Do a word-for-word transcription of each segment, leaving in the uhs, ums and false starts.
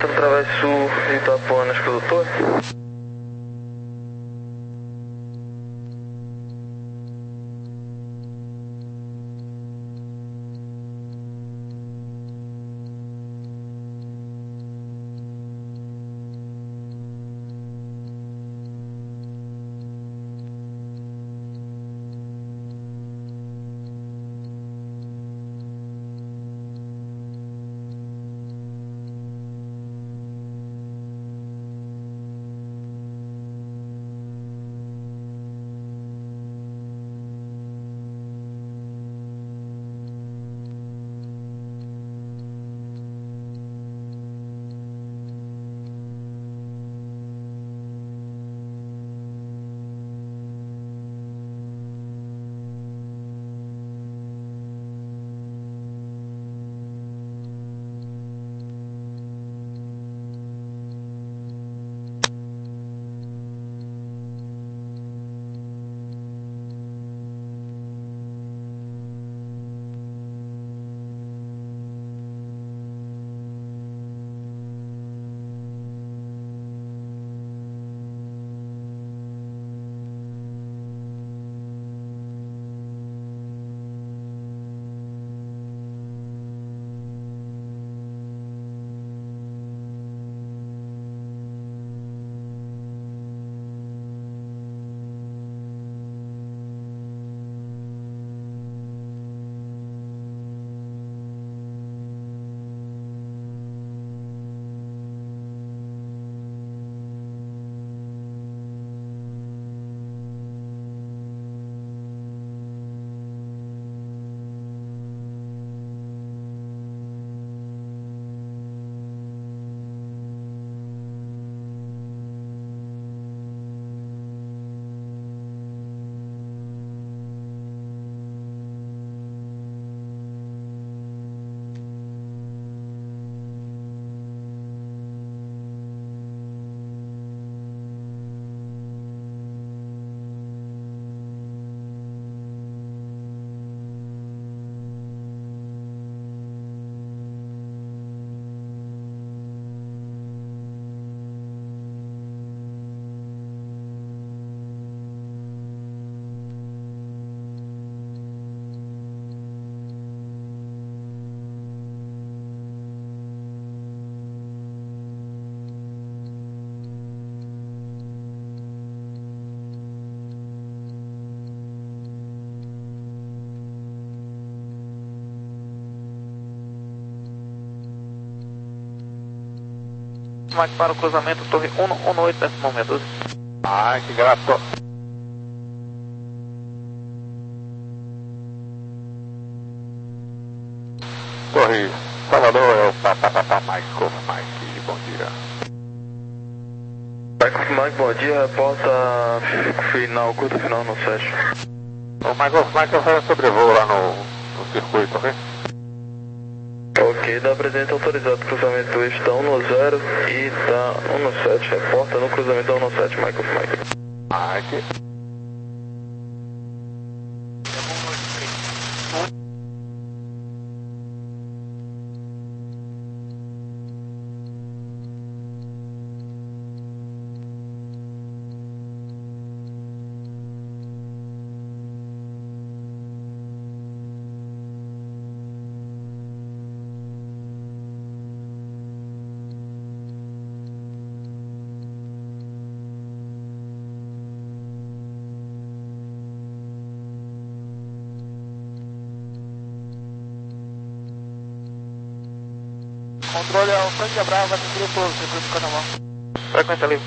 Através sul de Itapuã, produtor. Mike para o cruzamento, torre um oito nesse momento. Ai, que graça. Torre Salvador, é o Papapá Mike, Mike, bom dia. Mike, Mike, bom dia, reporta final, curta final no sete. O Michael, Michael faz sobrevoo lá no, no circuito, ok? Ok, da presidente autorizado, cruzamento está um no zero e está um no sete, reporta no cruzamento um no sete, Michael, Michael. Mike. Controle ao Franca Brava, diretor, circuito do Canamão. Frequência livre.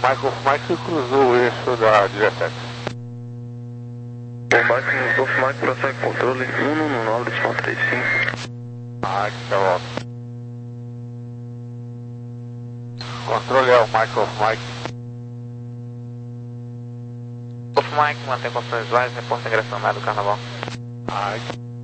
Michael Mike cruzou o eixo da dezessete. O Mike, Golf Mike, prossegue controle um um nove, desconto trinta e cinco. Ah, que tá ótimo. Controle é o Michael Mike. Golf Mike, mantém condições visuais, reporta ingressão na área do carnaval. Ai.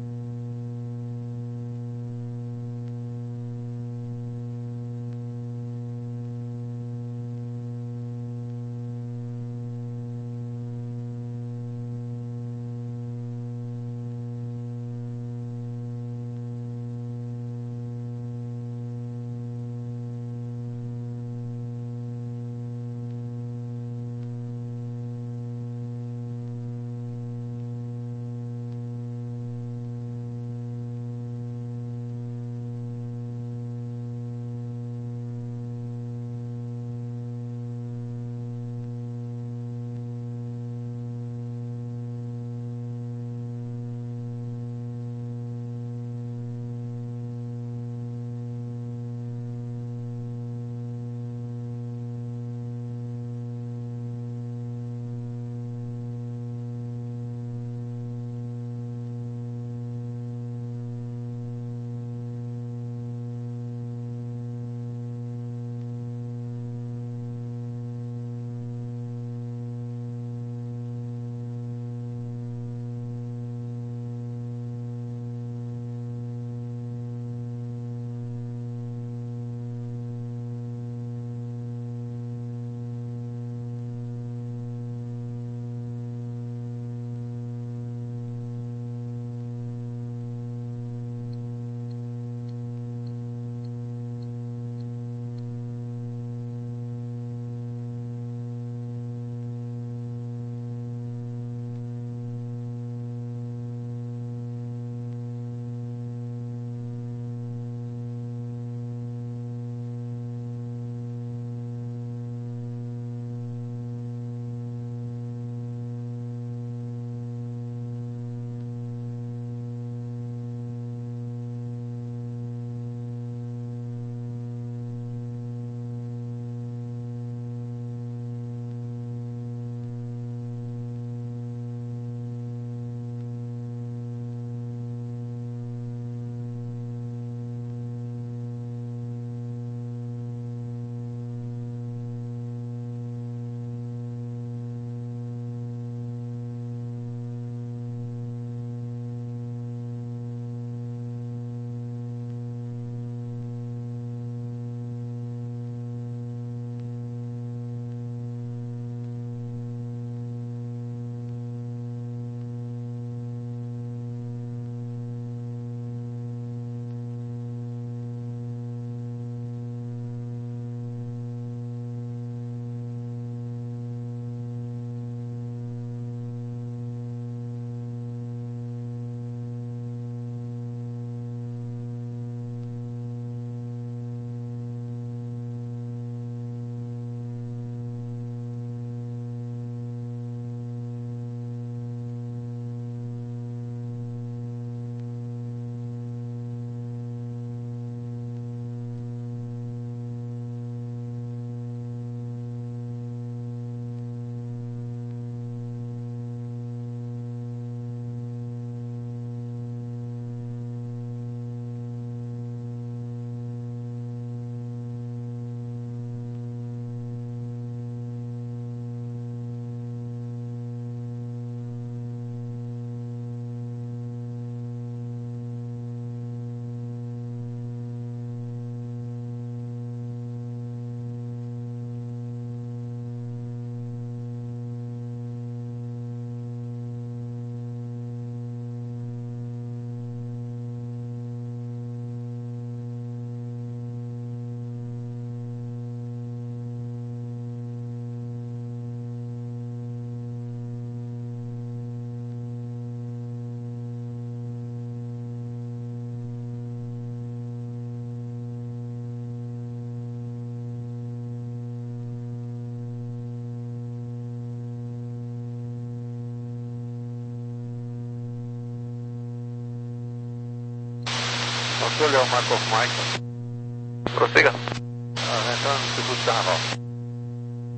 Controle é o Michael Mike. Prossiga. Ah, entrando no circuito de carnaval.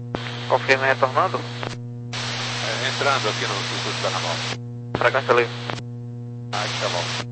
Confirme retornando. É, entrando aqui no Instituto Carnaval. Frequência livre. Ah, tá bom.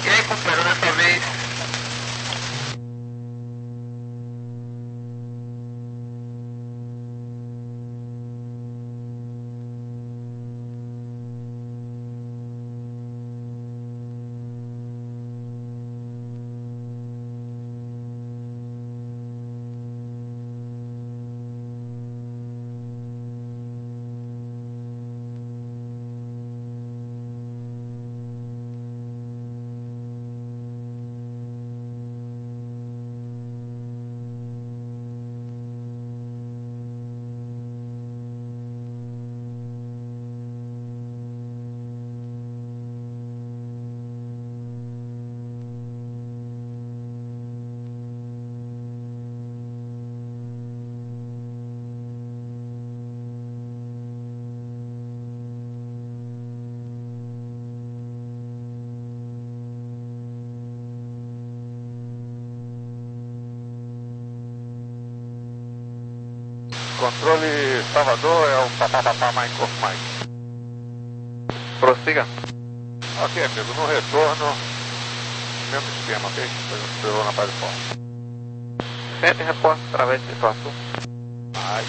Ok, companheiro, dessa vez. Controle Salvador é o papapá Michael Mike. Prossiga. Ok, amigo, no retorno, mesmo esquema, ok? Pegou na base forte. Sempre reporte através de situação. Ai,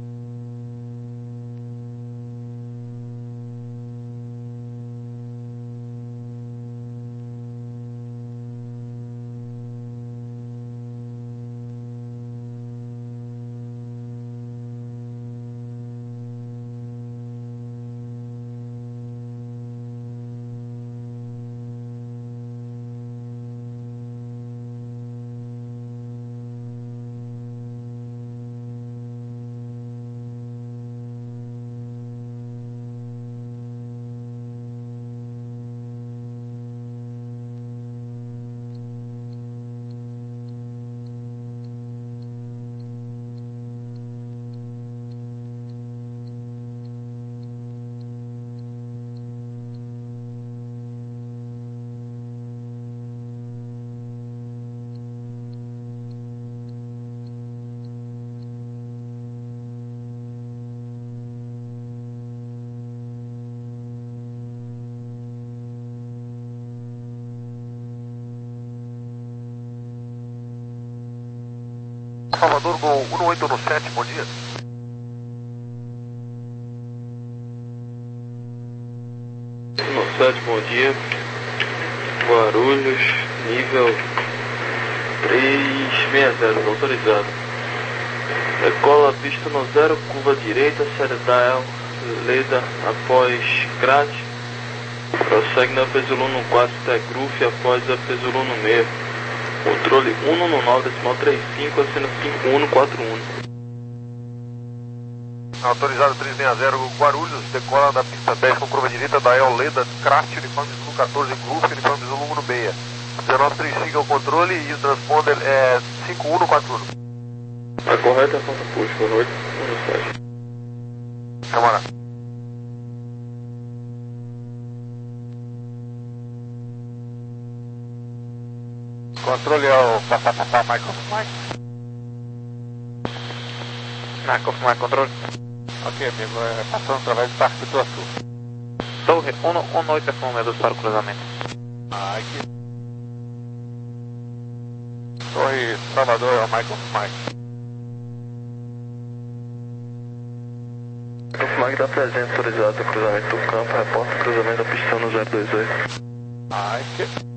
Salvador, Gol um oito um sete, bom dia. um sete, bom dia. Guarulhos, nível três seis zero, autorizado. Decola pista no zero, curva direita, série da Leda após Crat. Prossegue na Pesolano quatro, Tegruf após a Pesolano seis. Controle um no nove, decimal trinta e cinco, acena cinco um quatro um. Autorizado três seis zero, Guarulhos, decola da pista dez com curva direita da El Leda, Crat, uniforme Zulu quatorze, Gruf, uniforme Zulu um seis. dezenove trinta e cinco é o controle e o transponder é cinco um quatro um. A correta é a ponta push, boa noite, um sete. Camarada. Controle é o papapá Michael Mike. Michael Mike, controle. Ok, amigo, é passando através do Parque do Açu. Torre um um oito quilômetros para o cruzamento. Ai, que... Torre Salvador é o Michael Mike. O Flag está presente, autorizado o cruzamento do campo, reporta o cruzamento da pista no zero dois oito. Ai, que...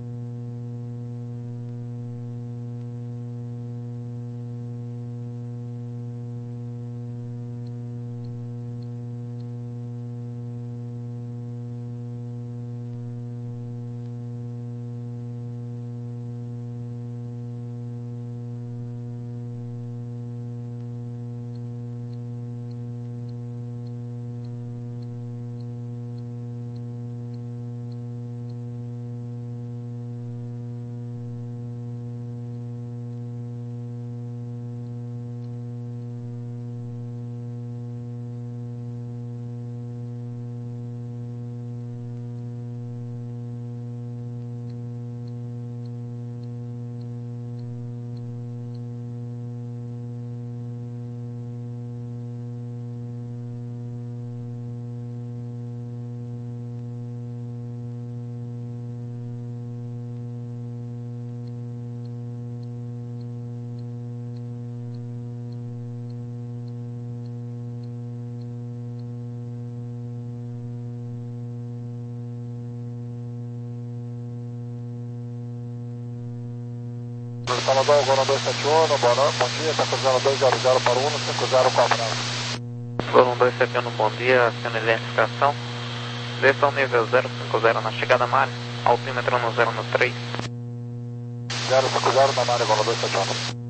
Salvador, Goro dois sete um, boa noite, bom dia, está cruzando dois zero zero para o um, cinco zero com a Bravo. Goro dois sete um, bom dia, aciona identificação. Desça ao nível zero cinco zero na chegada na área, altímetro no zero no três. zero cinco zero na área, Goro dois sete um.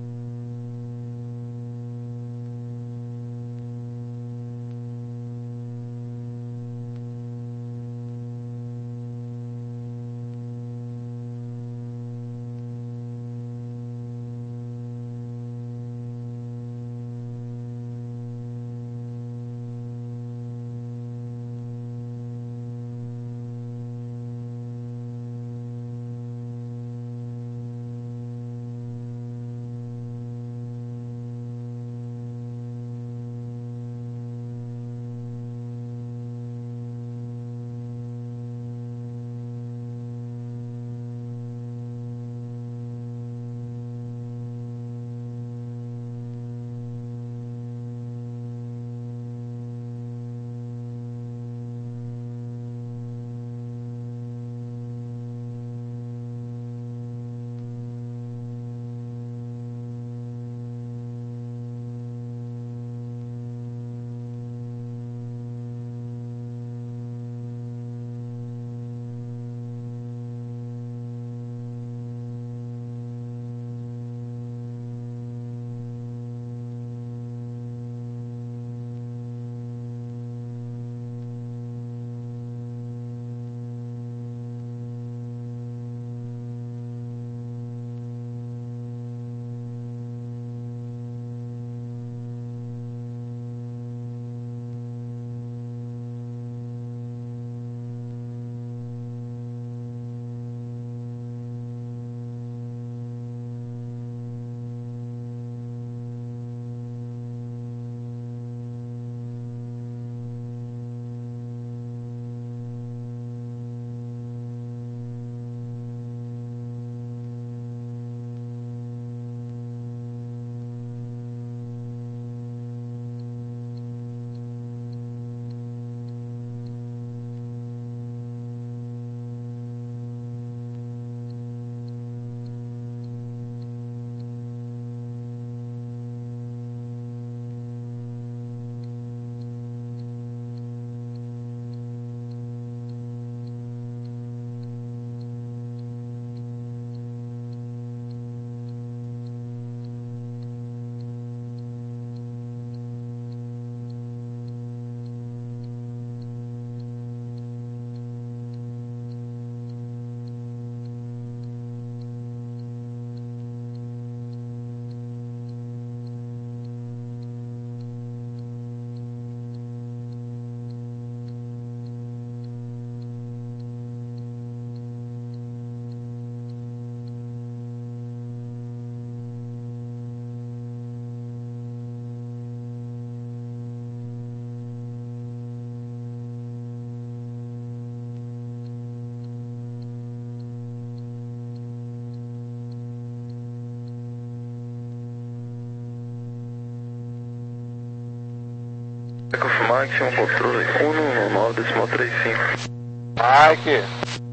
Quer confirmar que chama controle um um nove decimal trinta e cinco. Mike.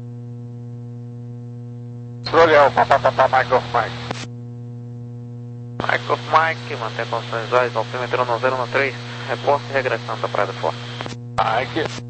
Controle é o papapá, Mike of Mike. Mike of Mike, mantém condições visuais, altímetro no zero no três. Reporte regressando da Praia do Forte. Mike.